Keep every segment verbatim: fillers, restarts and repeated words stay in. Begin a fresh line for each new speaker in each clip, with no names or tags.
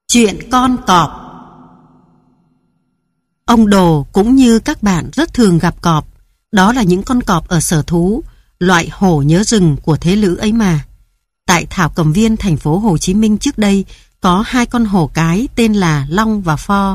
Chuyện con cọp. Ông Đồ cũng như các bạn rất thường gặp cọp. Đó là những con cọp ở sở thú, loại hổ nhớ rừng của thế lữ ấy mà. Tại Thảo Cầm Viên, thành phố Hồ Chí Minh trước đây có hai con hổ cái tên là Long và Pho.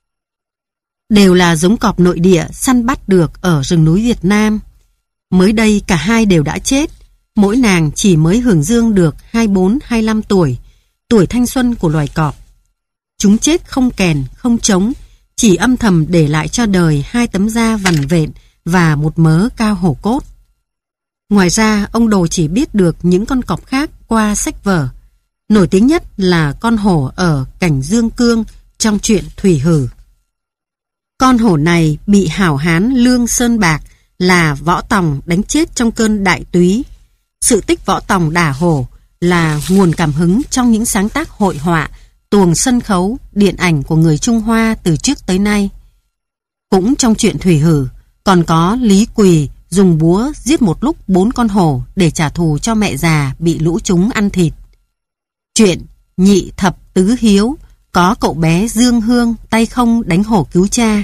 Đều là giống cọp nội địa săn bắt được ở rừng núi Việt Nam. Mới đây cả hai đều đã chết. Mỗi nàng chỉ mới hưởng dương được hai mươi bốn hai mươi lăm tuổi, tuổi thanh xuân của loài cọp. Chúng chết không kèn, không trống, chỉ âm thầm để lại cho đời hai tấm da vằn vện và một mớ cao hổ cốt. Ngoài ra, ông Đồ chỉ biết được những con cọp khác qua sách vở. Nổi tiếng nhất là con hổ ở Cảnh Dương Cương trong truyện Thủy Hử. Con hổ này bị hảo hán Lương Sơn Bạc là Võ Tòng đánh chết trong cơn đại túy. Sự tích Võ Tòng đả hổ là nguồn cảm hứng trong những sáng tác hội họa, tuồng sân khấu, điện ảnh của người Trung Hoa từ trước tới nay. Cũng trong truyện Thủy Hử, còn có Lý Quỳ dùng búa giết một lúc bốn con hổ để trả thù cho mẹ già bị lũ chúng ăn thịt. Chuyện Nhị Thập Tứ Hiếu có cậu bé Dương Hương tay không đánh hổ cứu cha.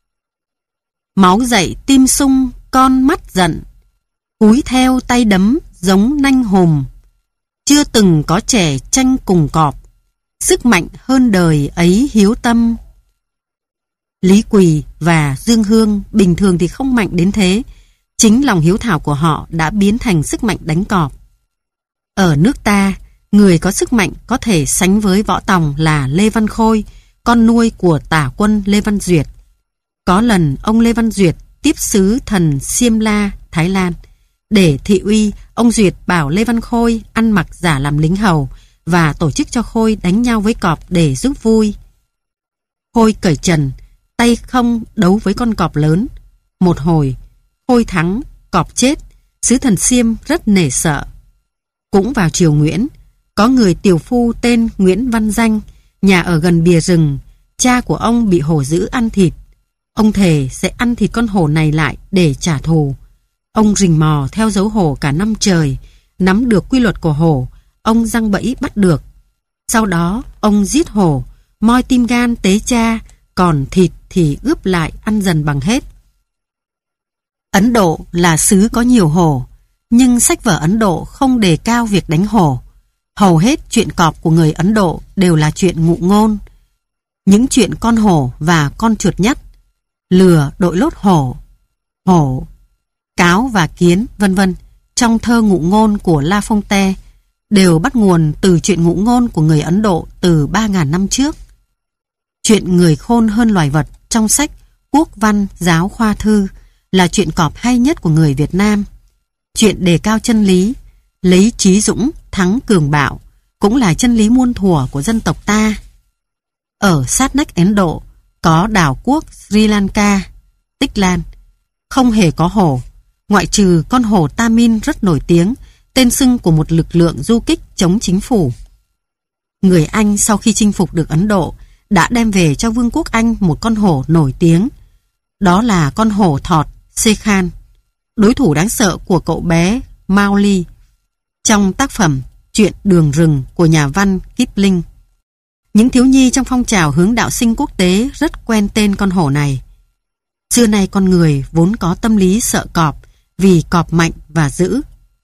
Máu dậy tim sung con mắt giận, cúi theo tay đấm giống nanh hùm. Chưa từng có trẻ tranh cùng cọp, sức mạnh hơn đời ấy hiếu tâm. Lý Quỳ và Dương Hương bình thường thì không mạnh đến thế. Chính lòng hiếu thảo của họ đã biến thành sức mạnh đánh cọp. Ở nước ta, người có sức mạnh có thể sánh với Võ Tòng là Lê Văn Khôi, con nuôi của tả quân Lê Văn Duyệt. Có lần ông Lê Văn Duyệt tiếp sứ thần Siêm La, Thái Lan. Để thị uy, ông Duyệt bảo Lê Văn Khôi ăn mặc giả làm lính hầu và tổ chức cho Khôi đánh nhau với cọp để giúp vui. Khôi cởi trần, tay không đấu với con cọp lớn. Một hồi, Khôi thắng, cọp chết, sứ thần Siêm rất nể sợ. Cũng vào triều Nguyễn, có người tiều phu tên Nguyễn Văn Danh, nhà ở gần bìa rừng, cha của ông bị hổ dữ ăn thịt. Ông thề sẽ ăn thịt con hổ này lại để trả thù. Ông rình mò theo dấu hổ cả năm trời, nắm được quy luật của hổ, ông giăng bẫy bắt được. Sau đó, ông giết hổ, moi tim gan tế cha, còn thịt thì ướp lại ăn dần bằng hết. Ấn Độ là xứ có nhiều hổ, nhưng sách vở Ấn Độ không đề cao việc đánh hổ. Hầu hết chuyện cọp của người Ấn Độ đều là chuyện ngụ ngôn. Những chuyện con hổ và con chuột nhắt, lừa đội lốt hổ, hổ, cáo và kiến, vân vân trong thơ ngụ ngôn của La Fontaine đều bắt nguồn từ chuyện ngụ ngôn của người Ấn Độ từ ba nghìn năm trước. Chuyện người khôn hơn loài vật trong sách Quốc văn giáo khoa thư là chuyện cọp hay nhất của người Việt Nam. Chuyện đề cao chân lý, lấy trí dũng thắng cường bạo cũng là chân lý muôn thuở của dân tộc ta. Ở sát nách Ấn Độ có đảo quốc Sri Lanka, Tích Lan, không hề có hổ, ngoại trừ con hổ Tamil rất nổi tiếng, tên xưng của một lực lượng du kích chống chính phủ. Người Anh sau khi chinh phục được Ấn Độ đã đem về cho Vương quốc Anh một con hổ nổi tiếng. Đó là con hổ thọt Sekhan, đối thủ đáng sợ của cậu bé Mowgli trong tác phẩm Chuyện Đường Rừng của nhà văn Kipling. Những thiếu nhi trong phong trào hướng đạo sinh quốc tế rất quen tên con hổ này. Xưa nay con người vốn có tâm lý sợ cọp vì cọp mạnh và dữ.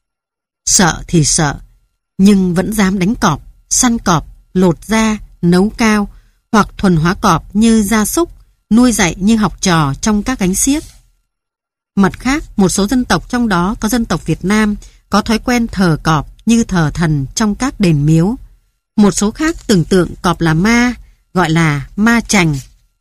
Sợ thì sợ, nhưng vẫn dám đánh cọp, săn cọp, lột da, nấu cao hoặc thuần hóa cọp như gia súc, nuôi dạy như học trò trong các gánh xiếc. Mặt khác, một số dân tộc trong đó có dân tộc Việt Nam có thói quen thờ cọp như thờ thần trong các đền miếu. Một số khác tưởng tượng cọp là ma, gọi là ma chành.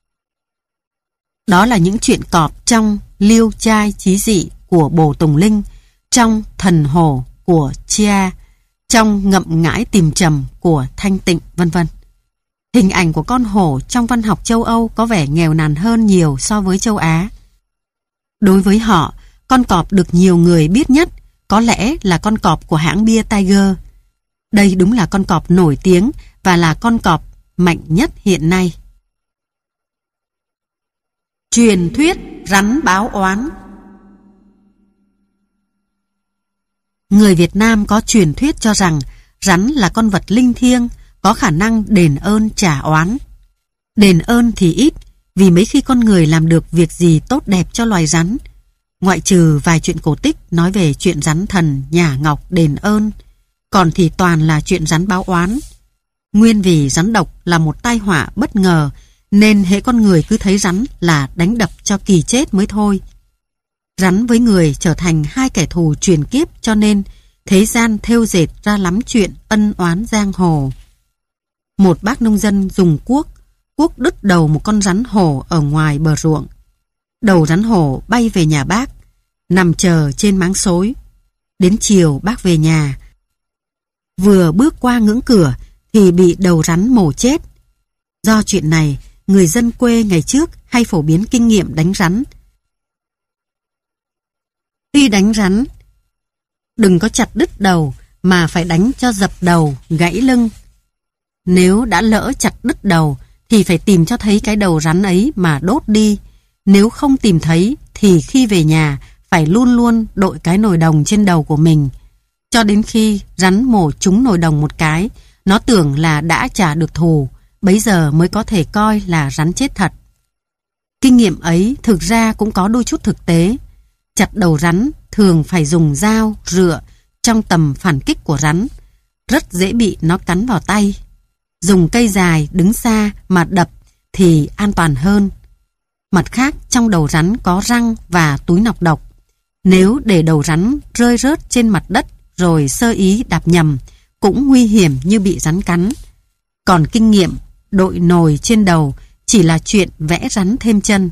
Đó là những chuyện cọp trong Liêu Trai Chí Dị của Bồ Tùng Linh, trong Thần Hổ của Chia, trong Ngậm Ngãi Tìm Trầm của Thanh Tịnh, vân vân. Hình ảnh của con hổ trong văn học châu Âu có vẻ nghèo nàn hơn nhiều so với châu Á. Đối với họ, con cọp được nhiều người biết nhất có lẽ là con cọp của hãng bia Tiger. Đây đúng là con cọp nổi tiếng và là con cọp mạnh nhất hiện nay. Truyền thuyết rắn báo oán. Người Việt Nam có truyền thuyết cho rằng rắn là con vật linh thiêng, có khả năng đền ơn trả oán. Đền ơn thì ít, vì mấy khi con người làm được việc gì tốt đẹp cho loài rắn, ngoại trừ vài chuyện cổ tích nói về chuyện rắn thần nhả ngọc đền ơn, còn thì toàn là chuyện rắn báo oán. Nguyên vì rắn độc là một tai họa bất ngờ, nên hễ con người cứ thấy rắn là đánh đập cho kỳ chết mới thôi. Rắn với người trở thành hai kẻ thù truyền kiếp, cho nên thế gian thêu dệt ra lắm chuyện ân oán giang hồ. Một bác nông dân dùng cuốc, cuốc đứt đầu một con rắn hổ ở ngoài bờ ruộng. Đầu rắn hổ bay về nhà bác, nằm chờ trên máng xối. Đến chiều bác về nhà, vừa bước qua ngưỡng cửa thì bị đầu rắn mổ chết. Do chuyện này, người dân quê ngày trước hay phổ biến kinh nghiệm đánh rắn. Khi đánh rắn, đừng có chặt đứt đầu mà phải đánh cho dập đầu, gãy lưng. Nếu đã lỡ chặt đứt đầu thì phải tìm cho thấy cái đầu rắn ấy mà đốt đi. Nếu không tìm thấy thì khi về nhà phải luôn luôn đội cái nồi đồng trên đầu của mình. Cho đến khi rắn mổ trúng nồi đồng một cái, nó tưởng là đã trả được thù, bấy giờ mới có thể coi là rắn chết thật. Kinh nghiệm ấy thực ra cũng có đôi chút thực tế. Chặt đầu rắn thường phải dùng dao, rựa trong tầm phản kích của rắn, rất dễ bị nó cắn vào tay. Dùng cây dài đứng xa mà đập thì an toàn hơn. Mặt khác, trong đầu rắn có răng và túi nọc độc. Nếu để đầu rắn rơi rớt trên mặt đất rồi sơ ý đạp nhầm, cũng nguy hiểm như bị rắn cắn. Còn kinh nghiệm đội nồi trên đầu chỉ là chuyện vẽ rắn thêm chân.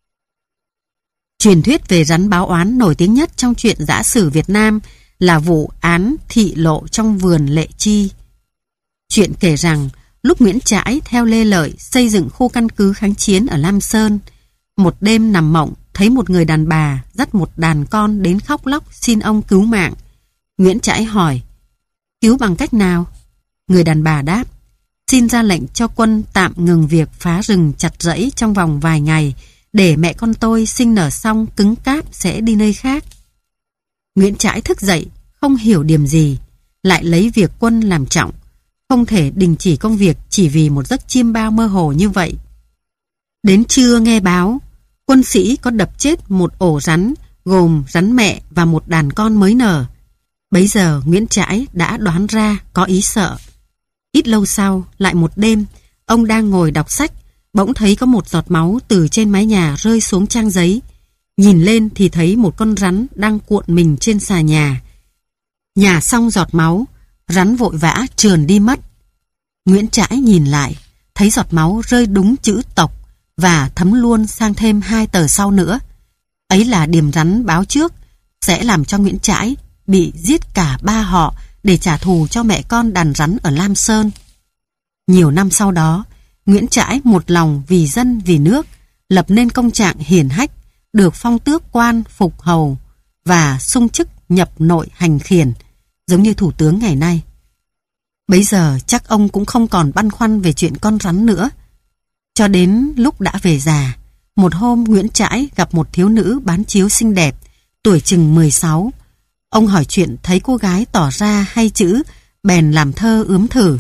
Truyền thuyết về rắn báo oán nổi tiếng nhất trong truyện giã sử Việt Nam là vụ án Thị Lộ trong vườn Lệ Chi. Chuyện kể rằng lúc Nguyễn Trãi theo Lê Lợi xây dựng khu căn cứ kháng chiến ở Lam Sơn, một đêm nằm mộng thấy một người đàn bà dắt một đàn con đến khóc lóc xin ông cứu mạng. Nguyễn Trãi hỏi, cứu bằng cách nào? Người đàn bà đáp, xin ra lệnh cho quân tạm ngừng việc phá rừng chặt rẫy trong vòng vài ngày, để mẹ con tôi sinh nở xong cứng cáp sẽ đi nơi khác. Nguyễn Trãi thức dậy, không hiểu điểm gì, lại lấy việc quân làm trọng, không thể đình chỉ công việc chỉ vì một giấc chiêm bao mơ hồ như vậy. Đến trưa nghe báo, quân sĩ có đập chết một ổ rắn, gồm rắn mẹ và một đàn con mới nở. Bấy giờ Nguyễn Trãi đã đoán ra có ý sợ. Ít lâu sau, lại một đêm, ông đang ngồi đọc sách, bỗng thấy có một giọt máu từ trên mái nhà rơi xuống trang giấy. Nhìn lên thì thấy một con rắn đang cuộn mình trên xà nhà. Nhả xong giọt máu, rắn vội vã trườn đi mất. Nguyễn Trãi nhìn lại, thấy giọt máu rơi đúng chữ tộc và thấm luôn sang thêm hai tờ sau nữa. Ấy là điềm rắn báo trước sẽ làm cho Nguyễn Trãi bị giết cả ba họ để trả thù cho mẹ con đàn rắn ở Lam Sơn. Nhiều năm sau đó, Nguyễn Trãi một lòng vì dân vì nước, lập nên công trạng hiển hách, được phong tước quan phục hầu và sung chức nhập nội hành khiển, giống như thủ tướng ngày nay. Bấy giờ chắc ông cũng không còn băn khoăn về chuyện con rắn nữa. Cho đến lúc đã về già, một hôm Nguyễn Trãi gặp một thiếu nữ bán chiếu xinh đẹp, tuổi chừng mười sáu. Ông hỏi chuyện thấy cô gái tỏ ra hay chữ, bèn làm thơ ướm thử.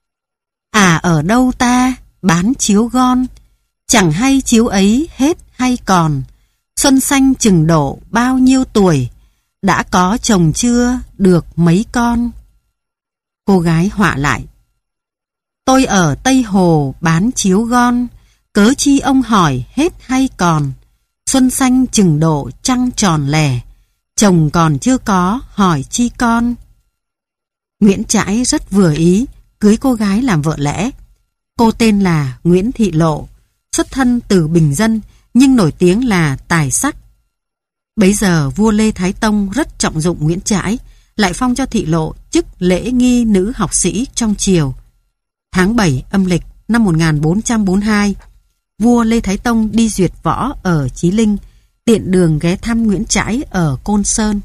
À ở đâu ta bán chiếu gon, chẳng hay chiếu ấy hết hay còn. Xuân xanh chừng độ bao nhiêu tuổi, đã có chồng chưa được mấy con. Cô gái họa lại, tôi ở Tây Hồ bán chiếu gon, cớ chi ông hỏi hết hay còn. Xuân xanh chừng độ trăng tròn lẻ, chồng còn chưa có hỏi chi con. Nguyễn Trãi rất vừa ý, cưới cô gái làm vợ lẽ. Cô tên là Nguyễn Thị Lộ, xuất thân từ bình dân nhưng nổi tiếng là tài sắc. Bấy giờ vua Lê Thái Tông rất trọng dụng Nguyễn Trãi, lại phong cho Thị Lộ chức lễ nghi nữ học sĩ trong triều. Tháng bảy âm lịch năm một nghìn bốn trăm bốn mươi hai, vua Lê Thái Tông đi duyệt võ ở Chí Linh, tiện đường ghé thăm Nguyễn Trãi ở Côn Sơn.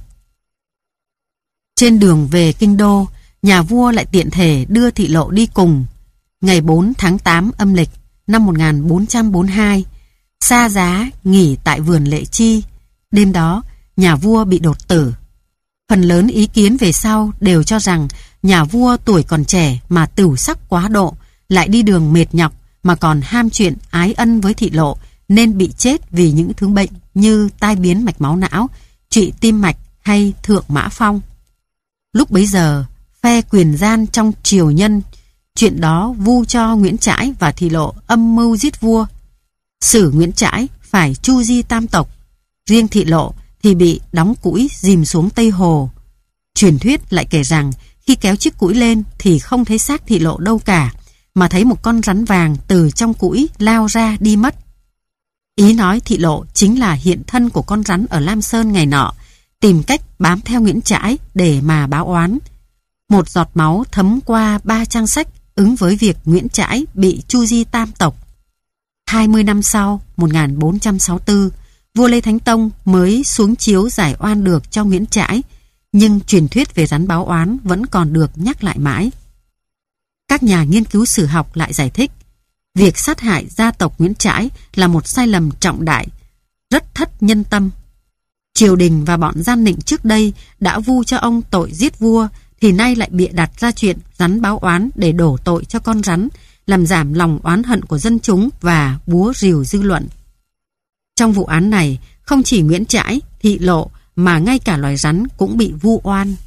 Trên đường về kinh đô, nhà vua lại tiện thể đưa Thị Lộ đi cùng. Ngày bốn tháng tám âm lịch năm một nghìn bốn trăm bốn mươi hai, xa giá nghỉ tại vườn Lệ Chi. Đêm đó, nhà vua bị đột tử. Phần lớn ý kiến về sau đều cho rằng nhà vua tuổi còn trẻ mà tửu sắc quá độ, lại đi đường mệt nhọc mà còn ham chuyện ái ân với thị lộ, nên bị chết vì những thứ bệnh như tai biến mạch máu não, trụy tim mạch hay thượng mã phong. Lúc bấy giờ, phe quyền gian trong triều nhân chuyện đó vu cho Nguyễn Trãi và thị lộ âm mưu giết vua, xử Nguyễn Trãi phải chu di tam tộc, riêng thị lộ thì bị đóng củi dìm xuống Tây Hồ. Truyền thuyết lại kể rằng khi kéo chiếc củi lên thì không thấy xác thị lộ đâu cả, mà thấy một con rắn vàng từ trong củi lao ra đi mất. Ý nói thị lộ chính là hiện thân của con rắn ở Lam Sơn ngày nọ, tìm cách bám theo Nguyễn Trãi để mà báo oán. Một giọt máu thấm qua ba trang sách ứng với việc Nguyễn Trãi bị chu di tam tộc. hai mươi năm sau, một nghìn bốn trăm sáu mươi tư, vua Lê Thánh Tông mới xuống chiếu giải oan được cho Nguyễn Trãi, nhưng truyền thuyết về rắn báo oán vẫn còn được nhắc lại mãi. Các nhà nghiên cứu sử học lại giải thích, việc sát hại gia tộc Nguyễn Trãi là một sai lầm trọng đại, rất thất nhân tâm. Triều đình và bọn gian nịnh trước đây đã vu cho ông tội giết vua, thì nay lại bịa đặt ra chuyện rắn báo oán để đổ tội cho con rắn, làm giảm lòng oán hận của dân chúng và búa rìu dư luận. Trong vụ án này, không chỉ Nguyễn Trãi, thị lộ mà ngay cả loài rắn cũng bị vu oan.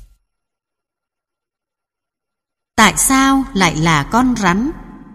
Tại sao lại là con rắn?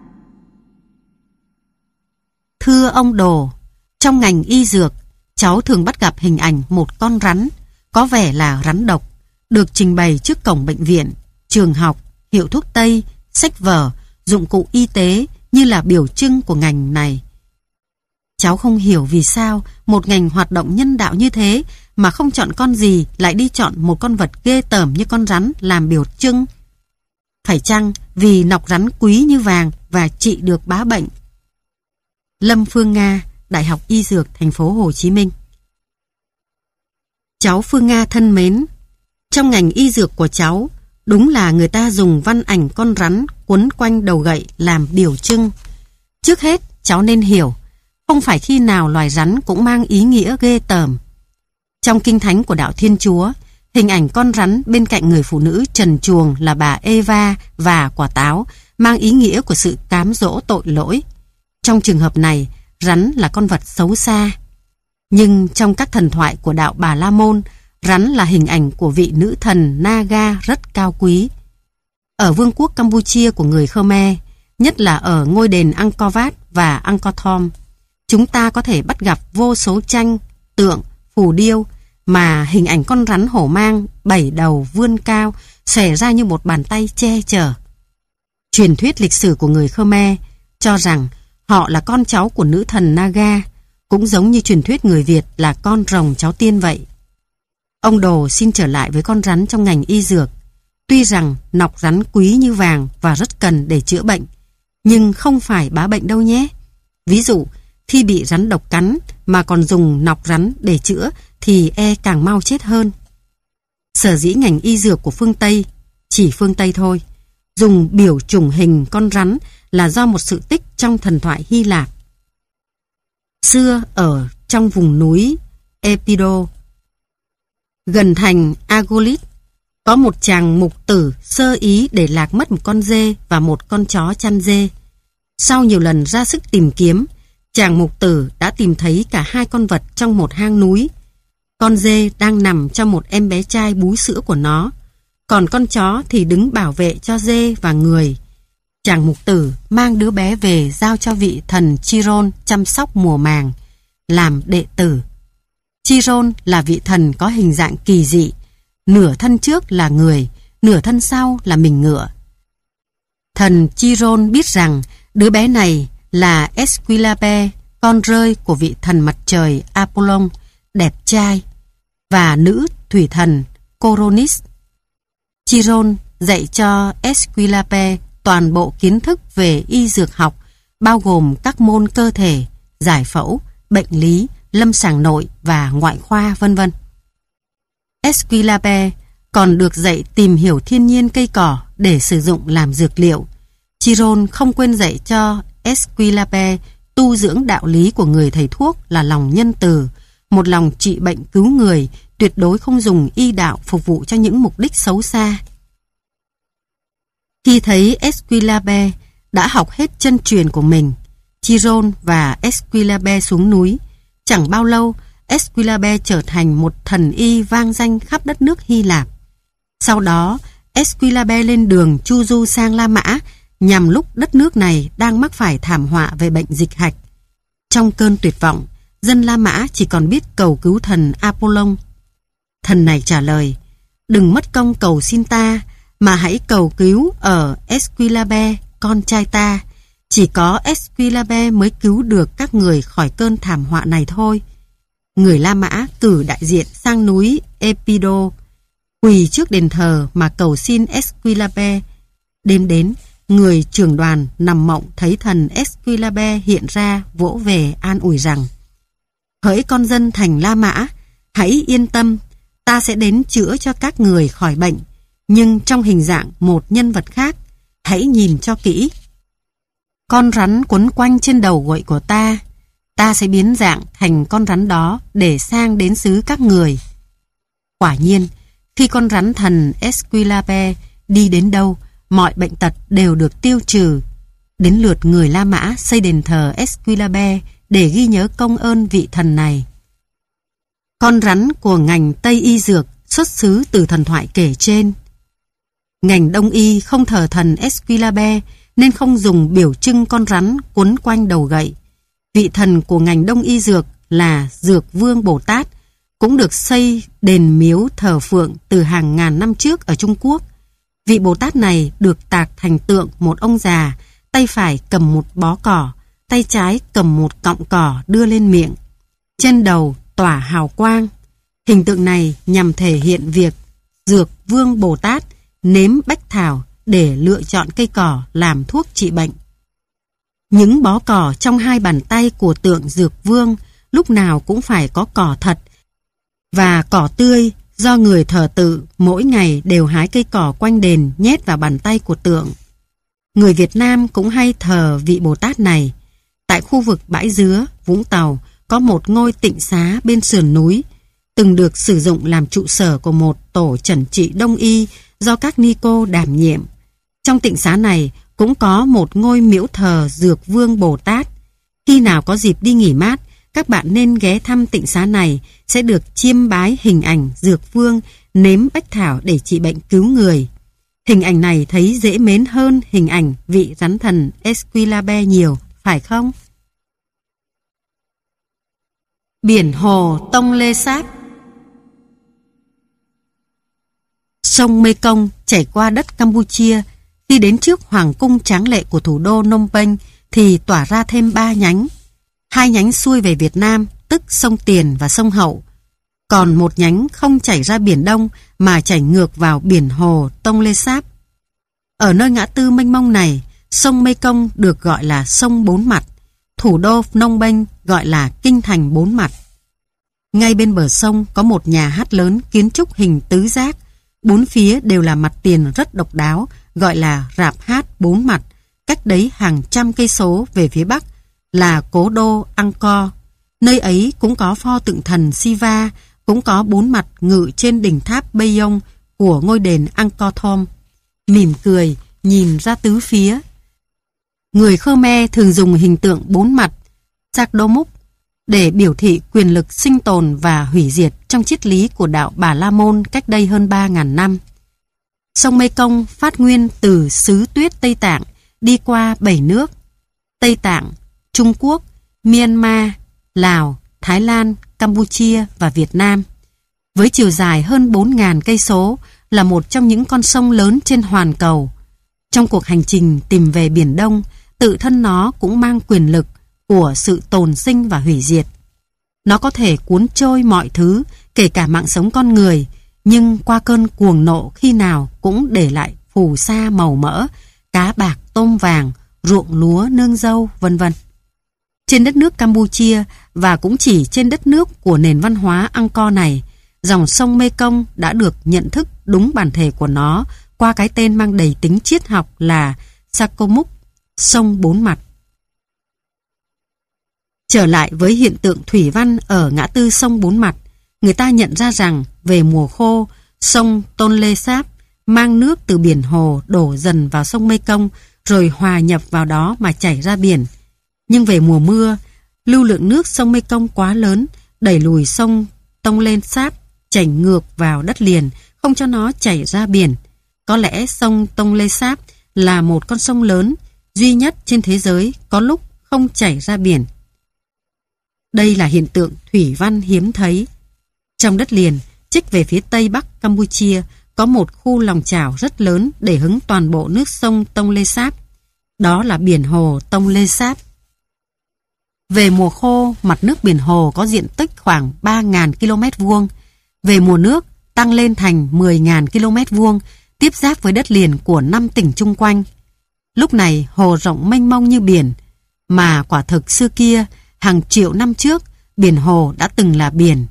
Thưa ông Đồ, trong ngành y dược, cháu thường bắt gặp hình ảnh một con rắn, có vẻ là rắn độc, được trình bày trước cổng bệnh viện, trường học, hiệu thuốc Tây, sách vở, dụng cụ y tế như là biểu trưng của ngành này. Cháu không hiểu vì sao một ngành hoạt động nhân đạo như thế mà không chọn con gì lại đi chọn một con vật ghê tởm như con rắn làm biểu trưng. Phải chăng vì nọc rắn quý như vàng và trị được bá bệnh? Lâm Phương Nga, Đại học Y Dược, thành phố Hồ Chí Minh. Cháu Phương Nga thân mến, trong ngành y dược của cháu, đúng là người ta dùng văn ảnh con rắn quấn quanh đầu gậy làm biểu trưng. Trước hết, cháu nên hiểu, không phải khi nào loài rắn cũng mang ý nghĩa ghê tởm. Trong kinh thánh của đạo Thiên Chúa, hình ảnh con rắn bên cạnh người phụ nữ trần truồng là bà Eva và quả táo mang ý nghĩa của sự cám dỗ tội lỗi. Trong trường hợp này, rắn là con vật xấu xa. Nhưng trong các thần thoại của đạo Bà La Môn, rắn là hình ảnh của vị nữ thần Naga rất cao quý. Ở vương quốc Campuchia của người Khmer, nhất là ở ngôi đền Angkor Wat và Angkor Thom, chúng ta có thể bắt gặp vô số tranh, tượng, phù điêu mà hình ảnh con rắn hổ mang bảy đầu vươn cao, xòe ra như một bàn tay che chở. Truyền thuyết lịch sử của người Khmer cho rằng họ là con cháu của nữ thần Naga, cũng giống như truyền thuyết người Việt là con rồng cháu tiên vậy. Ông Đồ xin trở lại với con rắn trong ngành y dược. Tuy rằng nọc rắn quý như vàng và rất cần để chữa bệnh, nhưng không phải bá bệnh đâu nhé. Ví dụ, khi bị rắn độc cắn mà còn dùng nọc rắn để chữa thì e càng mau chết hơn. Sở dĩ ngành y dược của phương Tây, chỉ phương Tây thôi, dùng biểu chủng hình con rắn là do một sự tích trong thần thoại Hy Lạp. Xưa ở trong vùng núi Epido, gần thành Agolit, có một chàng mục tử sơ ý để lạc mất một con dê và một con chó chăn dê. Sau nhiều lần ra sức tìm kiếm, chàng mục tử đã tìm thấy cả hai con vật trong một hang núi. Con dê đang nằm trong một em bé trai bú sữa của nó, còn con chó thì đứng bảo vệ cho dê và người. Chàng mục tử mang đứa bé về giao cho vị thần Chiron chăm sóc mùa màng, làm đệ tử. Chiron là vị thần có hình dạng kỳ dị, nửa thân trước là người, nửa thân sau là mình ngựa. Thần Chiron biết rằng đứa bé này là Esquilape, con rơi của vị thần mặt trời Apollon, đẹp trai, và nữ thủy thần Coronis. Chiron dạy cho Esquilape toàn bộ kiến thức về y dược học, bao gồm các môn cơ thể, giải phẫu, bệnh lý, lâm sàng nội và ngoại khoa, vân vân. Esquilape còn được dạy tìm hiểu thiên nhiên cây cỏ để sử dụng làm dược liệu. Chiron không quên dạy cho Esquilape tu dưỡng đạo lý của người thầy thuốc là lòng nhân từ, một lòng trị bệnh cứu người tuyệt đối không dùng y đạo phục vụ cho những mục đích xấu xa. Khi thấy Esquilabe đã học hết chân truyền của mình, Chiron và Esquilabe xuống núi, chẳng bao lâu Esquilabe trở thành một thần y vang danh khắp đất nước Hy Lạp. Sau đó, Esquilabe lên đường chu du sang La Mã nhằm lúc đất nước này đang mắc phải thảm họa về bệnh dịch hạch. Trong cơn tuyệt vọng, dân La Mã chỉ còn biết cầu cứu thần Apollon. Thần này trả lời, đừng mất công cầu xin ta, mà hãy cầu cứu ở Esquilabe, con trai ta. Chỉ có Esquilabe mới cứu được các người khỏi cơn thảm họa này thôi. Người La Mã cử đại diện sang núi Epido, quỳ trước đền thờ mà cầu xin Esquilabe. Đêm đến, người trưởng đoàn nằm mộng thấy thần Esquilabe hiện ra vỗ về an ủi rằng, hỡi con dân thành La Mã, hãy yên tâm, ta sẽ đến chữa cho các người khỏi bệnh, nhưng trong hình dạng một nhân vật khác. Hãy nhìn cho kỹ. Con rắn quấn quanh trên đầu gậy của ta, ta sẽ biến dạng thành con rắn đó để sang đến xứ các người. Quả nhiên, khi con rắn thần Esquilabe đi đến đâu, mọi bệnh tật đều được tiêu trừ. Đến lượt người La Mã xây đền thờ Esquilabe để ghi nhớ công ơn vị thần này. Con rắn của ngành Tây y dược xuất xứ từ thần thoại kể trên. Ngành Đông y không thờ thần Esquilabe nên không dùng biểu trưng con rắn quấn quanh đầu gậy. Vị thần của ngành Đông y dược là Dược Vương Bồ Tát, cũng được xây đền miếu thờ phượng từ hàng ngàn năm trước ở Trung Quốc. Vị Bồ Tát này được tạc thành tượng một ông già, tay phải cầm một bó cỏ, tay trái cầm một cọng cỏ đưa lên miệng. Trên đầu tỏa hào quang. Hình tượng này nhằm thể hiện việc Dược Vương Bồ Tát nếm bách thảo để lựa chọn cây cỏ làm thuốc trị bệnh. Những bó cỏ trong hai bàn tay của tượng Dược Vương lúc nào cũng phải có cỏ thật và cỏ tươi, do người thờ tự mỗi ngày đều hái cây cỏ quanh đền nhét vào bàn tay của tượng. Người Việt Nam cũng hay thờ vị Bồ Tát này. Tại khu vực Bãi Dứa, Vũng Tàu có một ngôi tịnh xá bên sườn núi, từng được sử dụng làm trụ sở của một tổ chẩn trị đông y do các ni cô đảm nhiệm. Trong tịnh xá này cũng có một ngôi miễu thờ Dược Vương Bồ Tát. Khi nào có dịp đi nghỉ mát, các bạn nên ghé thăm tịnh xá này, sẽ được chiêm bái hình ảnh Dược Vương nếm bách thảo để trị bệnh cứu người. Hình ảnh này thấy dễ mến hơn hình ảnh vị rắn thần Esquilabe nhiều, phải không? Biển hồ Tonle Sap. Sông Mekong chảy qua đất Campuchia. Khi đến trước hoàng cung tráng lệ của thủ đô Phnom Penh thì tỏa ra thêm ba nhánh. Hai nhánh xuôi về Việt Nam, tức sông Tiền và sông Hậu. Còn một nhánh không chảy ra Biển Đông mà chảy ngược vào biển hồ Tonle Sap. Ở nơi ngã tư mênh mông này, sông Mekong được gọi là sông bốn mặt, thủ đô Phnom Penh gọi là kinh thành bốn mặt. Ngay bên bờ sông có một nhà hát lớn kiến trúc hình tứ giác, bốn phía đều là mặt tiền rất độc đáo, gọi là rạp hát bốn mặt. Cách đấy hàng trăm cây số về phía bắc là cố đô Angkor. Nơi ấy cũng có pho tượng thần Shiva, cũng có bốn mặt ngự trên đỉnh tháp Bayong của ngôi đền Angkor Thom. Mỉm cười nhìn ra tứ phía. Người Khmer thường dùng hình tượng bốn mặt Chakdomuk để biểu thị quyền lực sinh tồn và hủy diệt trong triết lý của đạo Bà La Môn cách đây hơn ba nghìn năm. Sông Mekong phát nguyên từ xứ tuyết Tây Tạng, đi qua bảy nước: Tây Tạng, Trung Quốc, Myanmar, Lào, Thái Lan, Campuchia và Việt Nam. Với chiều dài hơn bốn nghìn cây số, là một trong những con sông lớn trên hoàn cầu. Trong cuộc hành trình tìm về Biển Đông, tự thân nó cũng mang quyền lực của sự tồn sinh và hủy diệt. Nó có thể cuốn trôi mọi thứ, kể cả mạng sống con người, nhưng qua cơn cuồng nộ khi nào cũng để lại phù sa màu mỡ, cá bạc tôm vàng, ruộng lúa nương dâu, vân vân. Trên đất nước Campuchia và cũng chỉ trên đất nước của nền văn hóa Angkor này, dòng sông Mekong đã được nhận thức đúng bản thể của nó qua cái tên mang đầy tính triết học là Sakomuk, sông bốn mặt. Trở lại với hiện tượng thủy văn ở ngã tư sông bốn mặt, người ta nhận ra rằng về mùa khô, sông Tonle Sap mang nước từ biển hồ đổ dần vào sông Mekong rồi hòa nhập vào đó mà chảy ra biển. Nhưng về mùa mưa, lưu lượng nước sông Mekong quá lớn, đẩy lùi sông Tonle Sap chảy ngược vào đất liền, không cho nó chảy ra biển. Có lẽ sông Tonle Sap là một con sông lớn, duy nhất trên thế giới có lúc không chảy ra biển. Đây là hiện tượng thủy văn hiếm thấy. Trong đất liền, chích về phía tây bắc Campuchia, có một khu lòng chảo rất lớn để hứng toàn bộ nước sông Tonle Sap. Đó là biển hồ Tonle Sap. Về mùa khô, mặt nước biển hồ có diện tích khoảng ba nghìn ki lô mét vuông. Về mùa nước, tăng lên thành mười nghìn ki lô mét vuông, tiếp giáp với đất liền của năm tỉnh chung quanh. Lúc này, hồ rộng mênh mông như biển, mà quả thực xưa kia, hàng triệu năm trước, biển hồ đã từng là biển.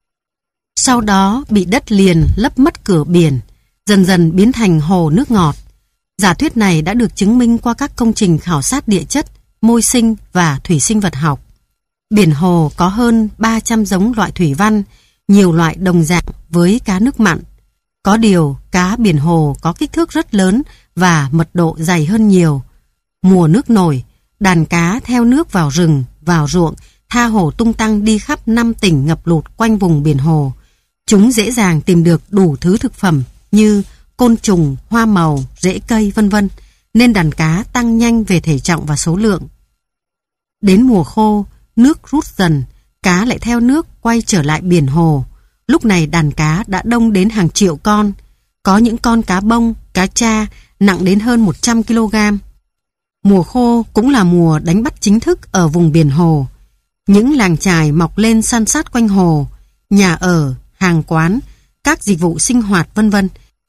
Sau đó bị đất liền lấp mất cửa biển, dần dần biến thành hồ nước ngọt. Giả thuyết này đã được chứng minh qua các công trình khảo sát địa chất, môi sinh và thủy sinh vật học. Biển hồ có hơn ba trăm giống loại thủy văn, nhiều loại đồng dạng với cá nước mặn. Có điều, cá biển hồ có kích thước rất lớn và mật độ dày hơn nhiều. Mùa nước nổi, đàn cá theo nước vào rừng, vào ruộng, tha hồ tung tăng đi khắp năm tỉnh ngập lụt quanh vùng biển hồ. Chúng dễ dàng tìm được đủ thứ thực phẩm như côn trùng, hoa màu, rễ cây, vân vân, nên đàn cá tăng nhanh về thể trọng và số lượng. Đến mùa khô, nước rút dần, cá lại theo nước quay trở lại biển hồ. Lúc này đàn cá đã đông đến hàng triệu con. Có những con cá bông, cá tra nặng đến hơn một trăm ki lô gam. Mùa khô cũng là mùa đánh bắt chính thức ở vùng biển hồ. Những làng chài mọc lên san sát quanh hồ, nhà ở, hàng quán, các dịch vụ sinh hoạt vân vân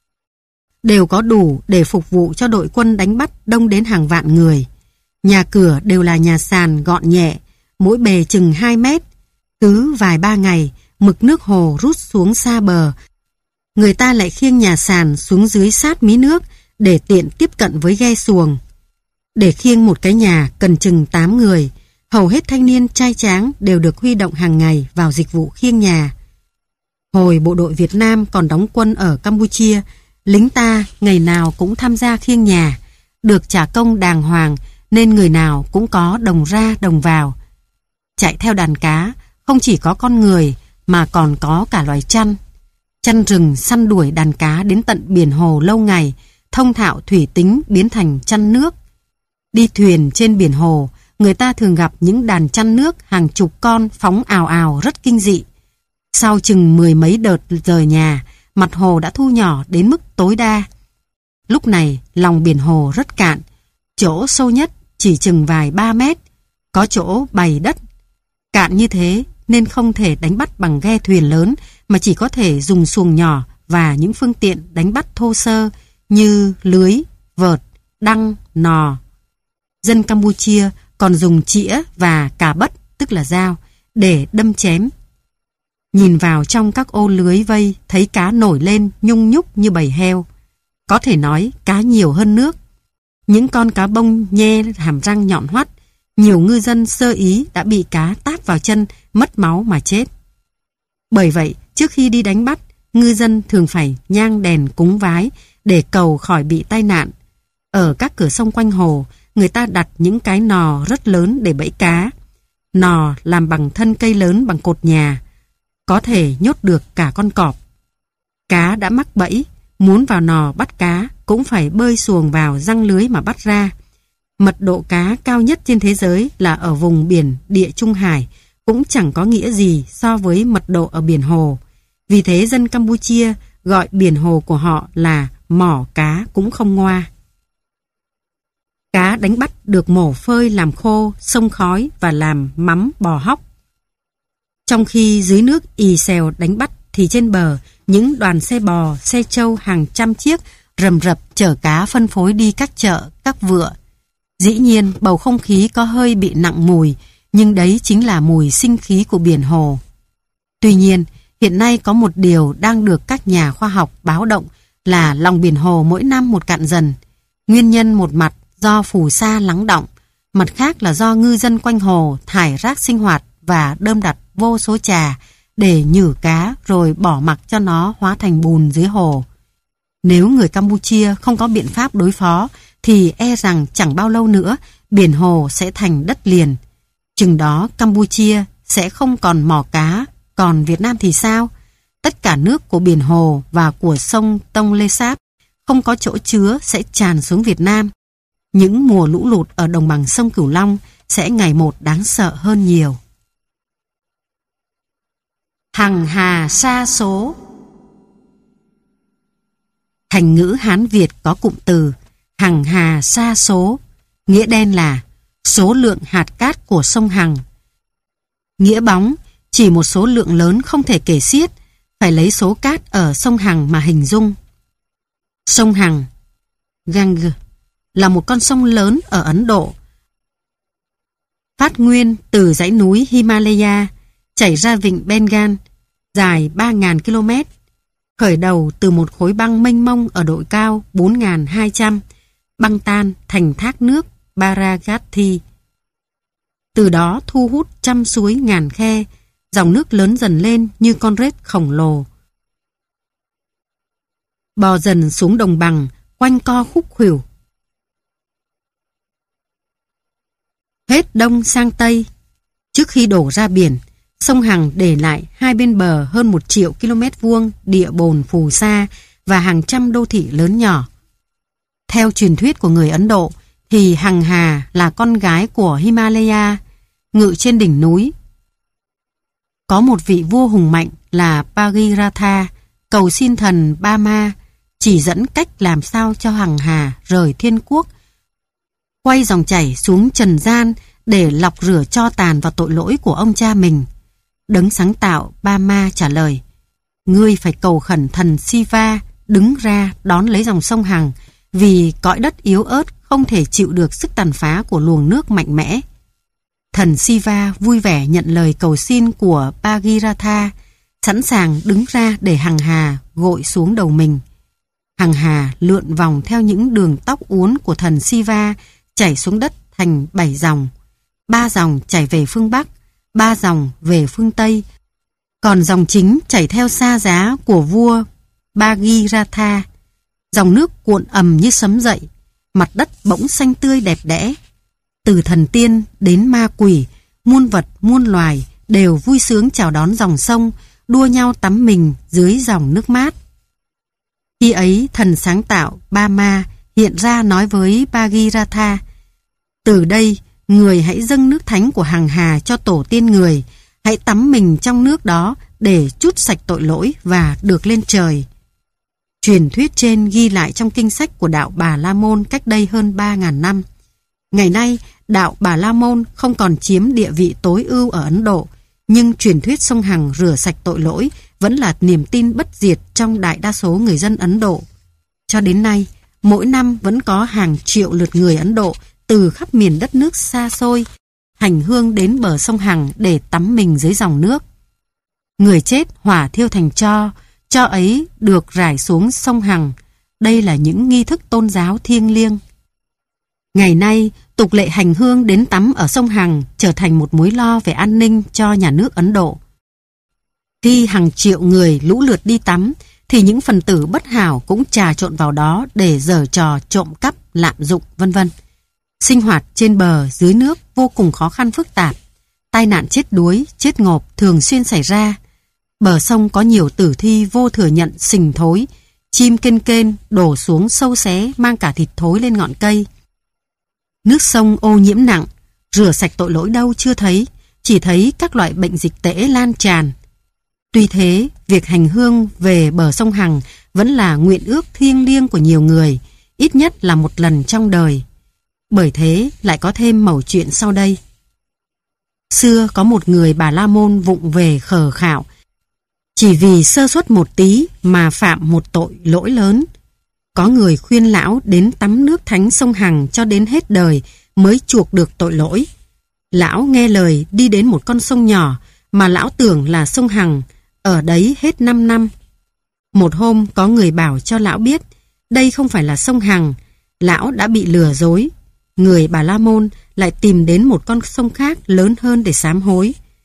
đều có đủ để phục vụ cho đội quân đánh bắt đông đến hàng vạn người. Nhà cửa đều là nhà sàn gọn nhẹ, mỗi bề chừng hai mét. Cứ vài ba ngày, mực nước hồ rút xuống xa bờ. Người ta lại khiêng nhà sàn xuống dưới sát mí nước để tiện tiếp cận với ghe xuồng. Để khiêng một cái nhà cần chừng tám người, hầu hết thanh niên trai tráng đều được huy động hàng ngày vào dịch vụ khiêng nhà. Hồi bộ đội Việt Nam còn đóng quân ở Campuchia, lính ta ngày nào cũng tham gia khiêng nhà, được trả công đàng hoàng nên người nào cũng có đồng ra đồng vào. Chạy theo đàn cá, không chỉ có con người mà còn có cả loài chăn. Chăn rừng săn đuổi đàn cá đến tận biển hồ lâu ngày, thông thạo thủy tính biến thành chăn nước. Đi thuyền trên biển hồ, người ta thường gặp những đàn chăn nước hàng chục con phóng ào ào rất kinh dị. Sau chừng mười mấy đợt rời nhà, mặt hồ đã thu nhỏ đến mức tối đa. Lúc này, lòng biển hồ rất cạn, chỗ sâu nhất chỉ chừng vài ba mét, có chỗ bày đất. Cạn như thế nên không thể đánh bắt bằng ghe thuyền lớn, mà chỉ có thể dùng xuồng nhỏ và những phương tiện đánh bắt thô sơ như lưới, vợt, đăng, nò. Dân Campuchia còn dùng chĩa và cà bất, tức là dao, để đâm chém. Nhìn vào trong các ô lưới vây, thấy cá nổi lên nhung nhúc như bầy heo. Có thể nói cá nhiều hơn nước. Những con cá bông nhe hàm răng nhọn hoắt, nhiều ngư dân sơ ý đã bị cá táp vào chân, mất máu mà chết. Bởi vậy, trước khi đi đánh bắt, ngư dân thường phải nhang đèn cúng vái để cầu khỏi bị tai nạn. Ở các cửa sông quanh hồ, người ta đặt những cái nò rất lớn để bẫy cá. Nò làm bằng thân cây lớn bằng cột nhà, có thể nhốt được cả con cọp. Cá đã mắc bẫy, muốn vào nò bắt cá cũng phải bơi xuồng vào giăng lưới mà bắt ra. Mật độ cá cao nhất trên thế giới là ở vùng biển Địa Trung Hải, cũng chẳng có nghĩa gì so với mật độ ở biển hồ. Vì thế dân Campuchia gọi biển hồ của họ là mỏ cá cũng không ngoa. Cá đánh bắt được mổ phơi làm khô, xông khói và làm mắm bò hóc. Trong khi dưới nước ì xèo đánh bắt thì trên bờ, những đoàn xe bò, xe trâu hàng trăm chiếc rầm rập chở cá phân phối đi các chợ, các vựa. Dĩ nhiên bầu không khí có hơi bị nặng mùi, nhưng đấy chính là mùi sinh khí của biển hồ. Tuy nhiên, hiện nay có một điều đang được các nhà khoa học báo động là lòng biển hồ mỗi năm một cạn dần. Nguyên nhân một mặt do phù sa lắng đọng, mặt khác là do ngư dân quanh hồ thải rác sinh hoạt và đơm đặt vô số trà để nhử cá rồi bỏ mặc cho nó hóa thành bùn dưới hồ. Nếu người Campuchia không có biện pháp đối phó thì e rằng chẳng bao lâu nữa biển hồ sẽ thành đất liền. Chừng đó Campuchia sẽ không còn mỏ cá, còn Việt Nam thì sao? Tất cả nước của biển hồ và của sông Tonle Sap không có chỗ chứa sẽ tràn xuống Việt Nam. Những mùa lũ lụt ở đồng bằng sông Cửu Long sẽ ngày một đáng sợ hơn nhiều. Hằng hà sa số. Thành ngữ Hán Việt có cụm từ hằng hà sa số, nghĩa đen là số lượng hạt cát của sông Hằng. Nghĩa bóng chỉ một số lượng lớn không thể kể xiết, phải lấy số cát ở sông Hằng mà hình dung. Sông Hằng, Ganges, là một con sông lớn ở Ấn Độ. Phát nguyên từ dãy núi Himalaya, chảy ra vịnh Bengal, dài ba nghìn ki lô mét, khởi đầu từ một khối băng mênh mông ở độ cao bốn nghìn hai trăm, băng tan thành thác nước Baragati. Từ đó thu hút trăm suối ngàn khe, dòng nước lớn dần lên như con rết khổng lồ. Bò dần xuống đồng bằng, quanh co khúc khuỷu. Hết đông sang tây, trước khi đổ ra biển, sông Hằng để lại hai bên bờ hơn một triệu km vuông địa bồn phù sa và hàng trăm đô thị lớn nhỏ. Theo truyền thuyết của người Ấn Độ, thì Hằng Hà là con gái của Himalaya, ngự trên đỉnh núi. Có một vị vua hùng mạnh là Bhagiratha cầu xin thần Ba-ma chỉ dẫn cách làm sao cho Hằng Hà rời thiên quốc, quay dòng chảy xuống trần gian để lọc rửa tro tàn và tội lỗi của ông cha mình. Đấng sáng tạo Ba-ma trả lời: ngươi phải cầu khẩn thần Siva đứng ra đón lấy dòng sông Hằng, vì cõi đất yếu ớt không thể chịu được sức tàn phá của luồng nước mạnh mẽ. Thần Siva vui vẻ nhận lời cầu xin của Bhagiratha, sẵn sàng đứng ra để Hằng Hà gội xuống đầu mình. Hằng Hà lượn vòng theo những đường tóc uốn của thần Siva, chảy xuống đất thành bảy dòng. Ba dòng chảy về phương Bắc, ba dòng về phương Tây, còn dòng chính chảy theo sa giá của vua Bhagiratha. Dòng nước cuộn ầm như sấm dậy, mặt đất bỗng xanh tươi đẹp đẽ. Từ thần tiên đến ma quỷ, muôn vật muôn loài đều vui sướng chào đón dòng sông, đua nhau tắm mình dưới dòng nước mát. Khi ấy thần sáng tạo Ba-ma hiện ra nói với Bhagiratha: từ đây người hãy dâng nước thánh của Hằng Hà cho tổ tiên người, hãy tắm mình trong nước đó để trút sạch tội lỗi và được lên trời. Truyền thuyết trên ghi lại trong kinh sách của đạo Bà La Môn cách đây hơn ba nghìn năm. Ngày nay, đạo Bà La Môn không còn chiếm địa vị tối ưu ở Ấn Độ, nhưng truyền thuyết sông Hằng rửa sạch tội lỗi vẫn là niềm tin bất diệt trong đại đa số người dân Ấn Độ. Cho đến nay, mỗi năm vẫn có hàng triệu lượt người Ấn Độ từ khắp miền đất nước xa xôi hành hương đến bờ sông Hằng để tắm mình dưới dòng nước. Người chết hỏa thiêu thành tro, tro ấy được rải xuống sông Hằng. Đây là những nghi thức tôn giáo thiêng liêng. Ngày nay, tục lệ hành hương đến tắm ở sông Hằng trở thành một mối lo về an ninh cho nhà nước Ấn Độ. Khi hàng triệu người lũ lượt đi tắm, thì những phần tử bất hảo cũng trà trộn vào đó để giở trò trộm cắp, lạm dụng, vân vân. Sinh hoạt trên bờ, dưới nước vô cùng khó khăn phức tạp. Tai nạn chết đuối, chết ngộp thường xuyên xảy ra. Bờ sông có nhiều tử thi vô thừa nhận sình thối, chim kên kên đổ xuống sâu xé mang cả thịt thối lên ngọn cây. Nước sông ô nhiễm nặng, rửa sạch tội lỗi đâu chưa thấy, chỉ thấy các loại bệnh dịch tễ lan tràn. Tuy thế, việc hành hương về bờ sông Hằng vẫn là nguyện ước thiêng liêng của nhiều người, ít nhất là một lần trong đời. Bởi thế lại có thêm mẩu chuyện sau đây. Xưa có một người Bà La Môn vụng về khờ khạo, chỉ vì sơ suất một tí mà phạm một tội lỗi lớn. Có người khuyên lão đến tắm nước thánh sông Hằng cho đến hết đời mới chuộc được tội lỗi. Lão nghe lời đi đến một con sông nhỏ mà lão tưởng là sông Hằng, ở đấy hết năm năm. Một hôm có người bảo cho lão biết đây không phải là sông Hằng. Lão đã bị lừa dối. Người Bà La Môn lại tìm đến một con sông khác lớn hơn để sám hối.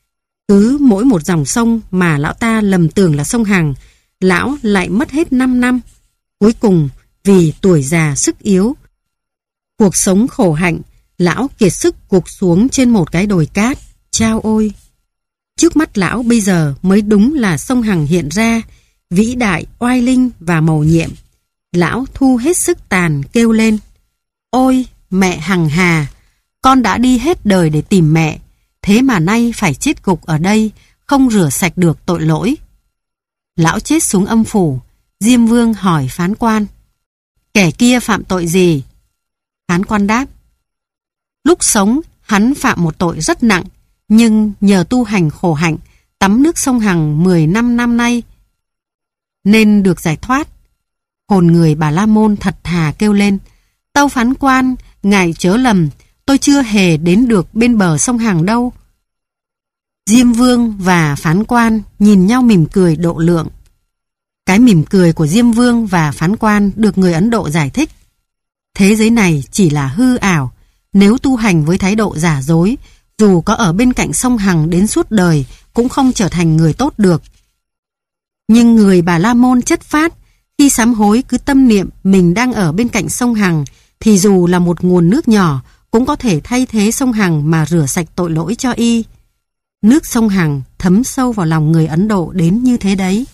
Cứ mỗi một dòng sông mà lão ta lầm tưởng là sông Hằng, lão lại mất hết năm năm. Cuối cùng, vì tuổi già sức yếu, cuộc sống khổ hạnh, lão kiệt sức gục xuống trên một cái đồi cát. Chao ôi! Trước mắt lão bây giờ mới đúng là sông Hằng hiện ra, vĩ đại, oai linh và mầu nhiệm. Lão thu hết sức tàn kêu lên: ôi mẹ Hằng Hà, con đã đi hết đời để tìm mẹ, thế mà nay phải chết gục ở đây, không rửa sạch được tội lỗi. Lão chết xuống âm phủ. Diêm Vương hỏi phán quan: kẻ kia phạm tội gì? Phán quan đáp: lúc sống hắn phạm một tội rất nặng, nhưng nhờ tu hành khổ hạnh, tắm nước sông Hằng mười năm năm nay nên được giải thoát. Hồn người Bà La Môn thật thà kêu lên: tâu phán quan, ngài chớ lầm, tôi chưa hề đến được bên bờ sông Hằng đâu. Diêm Vương và phán quan nhìn nhau mỉm cười độ lượng. Cái mỉm cười của Diêm Vương và phán quan được người Ấn Độ giải thích: thế giới này chỉ là hư ảo, nếu tu hành với thái độ giả dối, dù có ở bên cạnh sông Hằng đến suốt đời cũng không trở thành người tốt được. Nhưng người Bà La Môn chất phát, khi sám hối cứ tâm niệm mình đang ở bên cạnh sông Hằng, thì dù là một nguồn nước nhỏ cũng có thể thay thế sông Hằng mà rửa sạch tội lỗi cho y. Nước sông Hằng thấm sâu vào lòng người Ấn Độ đến như thế đấy.